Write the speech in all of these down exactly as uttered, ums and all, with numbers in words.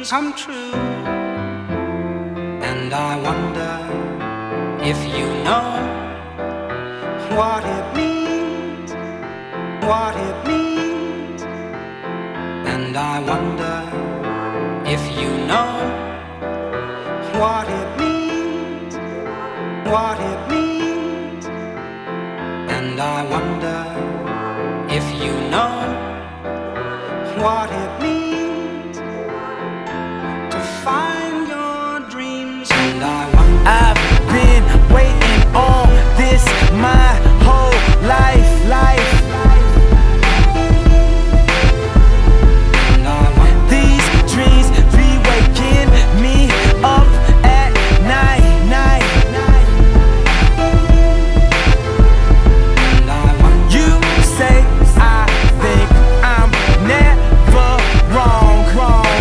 dreams come true. And I wonder if you know what it means, what it means. And I wonder if you know what it means, what it means. And I wonder if you know what it means to find your dreams. And I wonder, I've been waiting on this my whole life, life. and I wonder, These dreams be waking me up at night, night. and I wonder, You say I think I'm never wrong, wrong.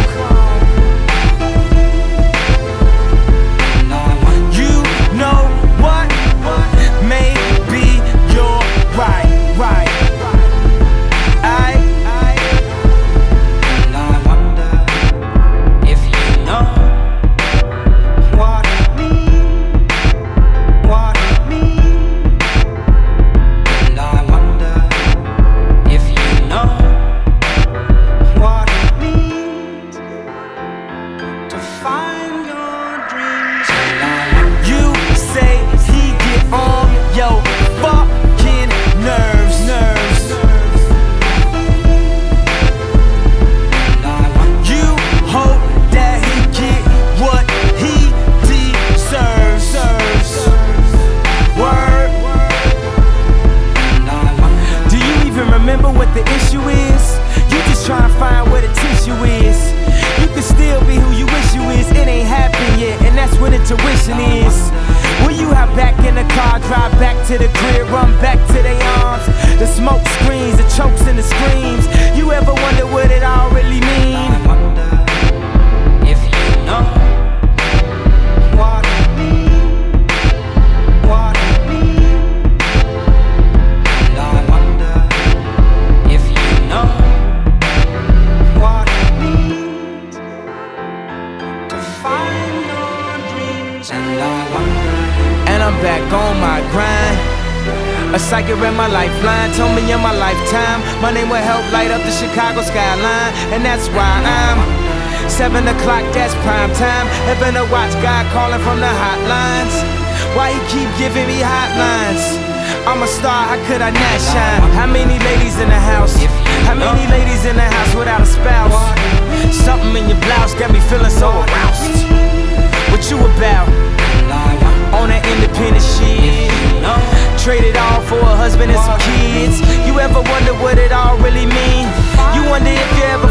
and I wonder, You know what? Maybe you're right, right. I, I, and I wonder if you know what it means, what it means. And I wonder if you know what it means to find your dreams. And I wonder, you say he get on your fucking nerves, nerves. and I wonder, You hope that he get what he deserves, serves. Word. and I wonder, Do you even remember what the issue is? You just try to find where the tissue is. You can still be who you wish you is. It ain't happened yet, and that's what intuition is. Will you hop back in the car, drive back to the crib, run back to their arms? The smoke screens, the chokes and the screams. You ever wonder what it all really mean? I wonder if you know what it means, what it means. And I wonder if you know what it means to find your dreams. And I wonder, And I'm back on my grind. A psychic read my lifeline, told me in my lifetime my name will help light up the Chicago skyline. And that's why I'm seven o'clock, that's prime time. Heaven to watch God calling from the hotlines. Why he keep giving me hotlines? I'm a star, how could I not shine? How many ladies in the house? How many ladies in the house without a spouse? Something in your blouse got me feeling so aroused. What you about? and I wonder On that independent shit, if you know trade it all for a husband and some kids. You ever wonder what it all really mean? You wonder if you ever